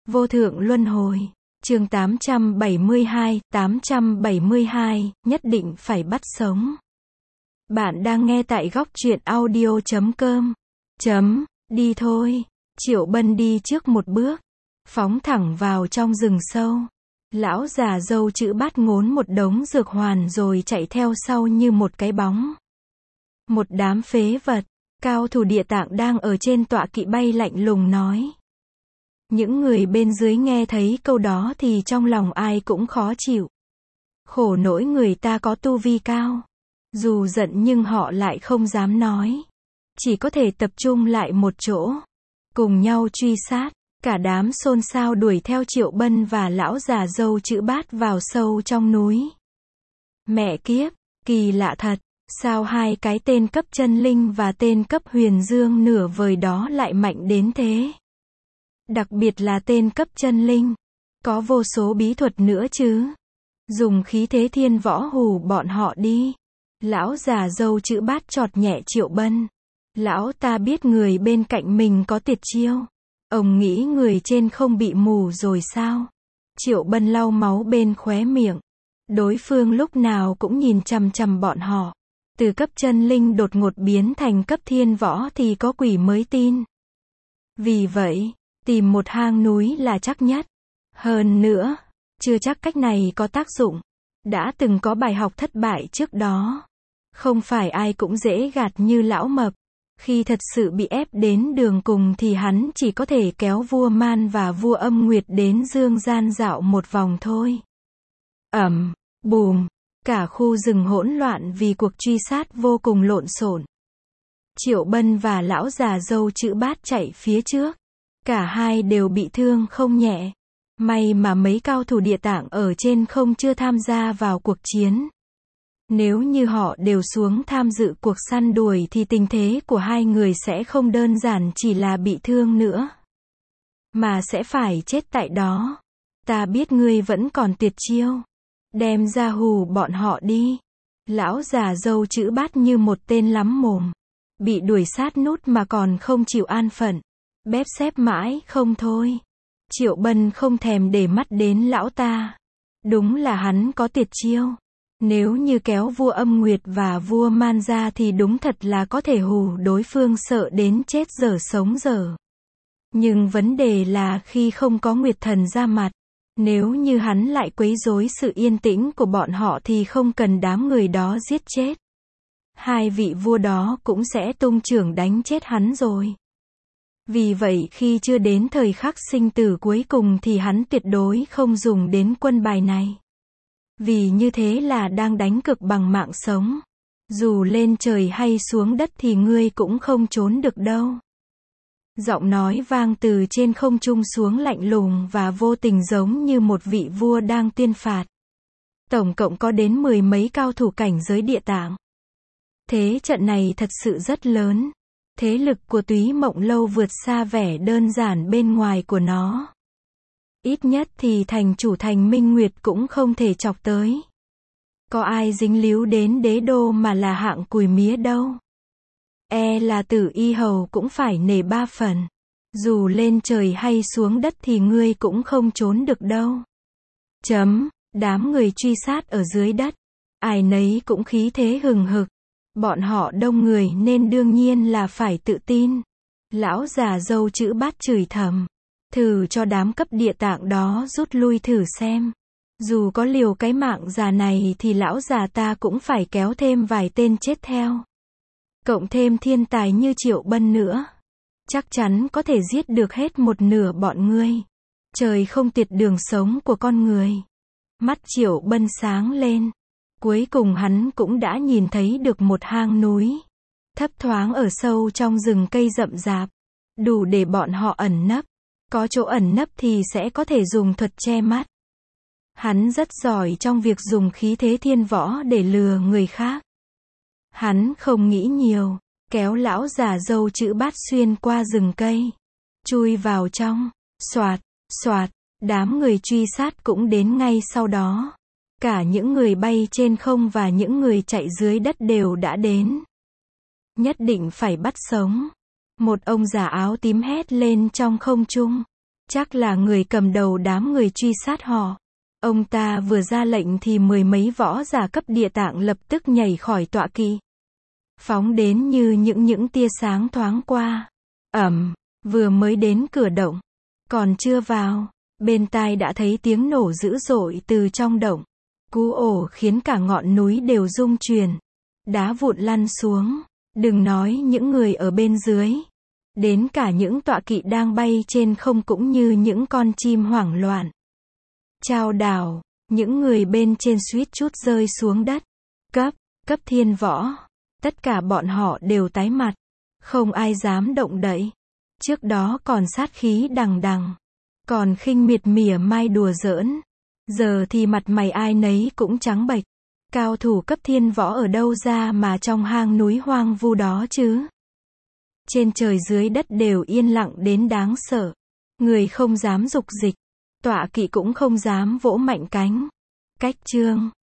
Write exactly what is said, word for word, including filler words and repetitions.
Vô thượng luân hồi. Chương tám trăm bảy mươi hai, tám trăm bảy mươi hai, nhất định phải bắt sống. Bạn đang nghe tại góc truyện audio chấm com. Chấm, đi thôi. Triệu Bân đi trước một bước, phóng thẳng vào trong rừng sâu. Lão già râu chữ Bát ngốn một đống dược hoàn rồi chạy theo sau như một cái bóng. Một đám phế vật, cao thủ địa tạng đang ở trên tọa kỵ bay lạnh lùng nói. Những người bên dưới nghe thấy câu đó thì trong lòng ai cũng khó chịu. Khổ nỗi người ta có tu vi cao. Dù giận nhưng họ lại không dám nói. Chỉ có thể tập trung lại một chỗ. Cùng nhau truy sát. Cả đám xôn xao đuổi theo Triệu Bân và lão già râu chữ Bát vào sâu trong núi. Mẹ kiếp, kỳ lạ thật. Sao hai cái tên cấp chân linh và tên cấp huyền dương nửa vời đó lại mạnh đến thế? Đặc biệt là tên cấp chân linh. Có vô số bí thuật nữa chứ. Dùng khí thế thiên võ hù bọn họ đi. Lão già râu chữ Bát chọt nhẹ Triệu Bân. Lão ta biết người bên cạnh mình có tuyệt chiêu. Ông nghĩ người trên không bị mù rồi sao? Triệu Bân lau máu bên khóe miệng. Đối phương lúc nào cũng nhìn chằm chằm bọn họ. Từ cấp chân linh đột ngột biến thành cấp thiên võ thì có quỷ mới tin. Vì vậy, tìm một hang núi là chắc nhất. Hơn nữa, chưa chắc cách này có tác dụng. Đã từng có bài học thất bại trước đó. Không phải ai cũng dễ gạt như lão mập. Khi thật sự bị ép đến đường cùng thì hắn chỉ có thể kéo vua Man và vua Âm Nguyệt đến dương gian dạo một vòng thôi. Ầm, bùm, cả khu rừng hỗn loạn vì cuộc truy sát vô cùng lộn xộn. Triệu Bân và lão già râu chữ Bát chạy phía trước. Cả hai đều bị thương không nhẹ. May mà mấy cao thủ địa tạng ở trên không chưa tham gia vào cuộc chiến. Nếu như họ đều xuống tham dự cuộc săn đuổi thì tình thế của hai người sẽ không đơn giản chỉ là bị thương nữa. Mà sẽ phải chết tại đó. Ta biết ngươi vẫn còn tuyệt chiêu. Đem ra hù bọn họ đi. Lão già râu chữ Bát như một tên lắm mồm. Bị đuổi sát nút mà còn không chịu an phận. Bép xép mãi không thôi. Triệu Bân không thèm để mắt đến lão ta. Đúng là hắn có tuyệt chiêu. Nếu như kéo vua Âm Nguyệt và vua Man ra thì đúng thật là có thể hù đối phương sợ đến chết dở sống dở. Nhưng vấn đề là khi không có Nguyệt Thần ra mặt, nếu như hắn lại quấy rối sự yên tĩnh của bọn họ thì không cần đám người đó giết chết. Hai vị vua đó cũng sẽ tung chưởng đánh chết hắn rồi. Vì vậy khi chưa đến thời khắc sinh tử cuối cùng thì hắn tuyệt đối không dùng đến quân bài này. Vì như thế là đang đánh cược bằng mạng sống. Dù lên trời hay xuống đất thì ngươi cũng không trốn được đâu. Giọng nói vang từ trên không trung xuống lạnh lùng và vô tình giống như một vị vua đang tuyên phạt. Tổng cộng có đến mười mấy cao thủ cảnh giới địa tạng. Thế trận này thật sự rất lớn. Thế lực của Túy Mộng Lâu vượt xa vẻ đơn giản bên ngoài của nó. Ít nhất thì thành chủ thành Minh Nguyệt cũng không thể chọc tới. Có ai dính líu đến đế đô mà là hạng cùi mía đâu. E là Tử Y Hầu cũng phải nể ba phần. Dù lên trời hay xuống đất thì ngươi cũng không trốn được đâu. Chấm, đám người truy sát ở dưới đất. Ai nấy cũng khí thế hừng hực. Bọn họ đông người nên đương nhiên là phải tự tin. Lão già râu chữ Bát chửi thầm. Thử cho đám cấp địa tạng đó rút lui thử xem. Dù có liều cái mạng già này thì lão già ta cũng phải kéo thêm vài tên chết theo. Cộng thêm thiên tài như Triệu Bân nữa. Chắc chắn có thể giết được hết một nửa bọn ngươi. Trời không tuyệt đường sống của con người. Mắt Triệu Bân sáng lên. Cuối cùng hắn cũng đã nhìn thấy được một hang núi. Thấp thoáng ở sâu trong rừng cây rậm rạp. Đủ để bọn họ ẩn nấp. Có chỗ ẩn nấp thì sẽ có thể dùng thuật che mắt. Hắn rất giỏi trong việc dùng khí thế thiên võ để lừa người khác. Hắn không nghĩ nhiều, kéo lão già râu chữ Bát xuyên qua rừng cây. Chui vào trong, xoạt, xoạt, đám người truy sát cũng đến ngay sau đó. Cả những người bay trên không và những người chạy dưới đất đều đã đến. Nhất định phải bắt sống. Một ông già áo tím hét lên trong không trung. Chắc là người cầm đầu đám người truy sát họ. Ông ta vừa ra lệnh thì mười mấy võ giả cấp địa tạng lập tức nhảy khỏi tọa kỵ. Phóng đến như những những tia sáng thoáng qua. Ầm, vừa mới đến cửa động. Còn chưa vào, bên tai đã thấy tiếng nổ dữ dội từ trong động. Cú ổ khiến cả ngọn núi đều rung chuyển. Đá vụn lăn xuống. Đừng nói những người ở bên dưới. Đến cả những tọa kỵ đang bay trên không cũng như những con chim hoảng loạn. Chao đảo, những người bên trên suýt chút rơi xuống đất. Cấp, cấp thiên võ. Tất cả bọn họ đều tái mặt. Không ai dám động đậy. Trước đó còn sát khí đằng đằng. Còn khinh miệt mỉa mai đùa giỡn. Giờ thì mặt mày ai nấy cũng trắng bệch. Cao thủ cấp thiên võ ở đâu ra mà trong hang núi hoang vu đó chứ? Trên trời dưới đất đều yên lặng đến đáng sợ. Người không dám dục dịch. Tọa kỵ cũng không dám vỗ mạnh cánh. Cách chương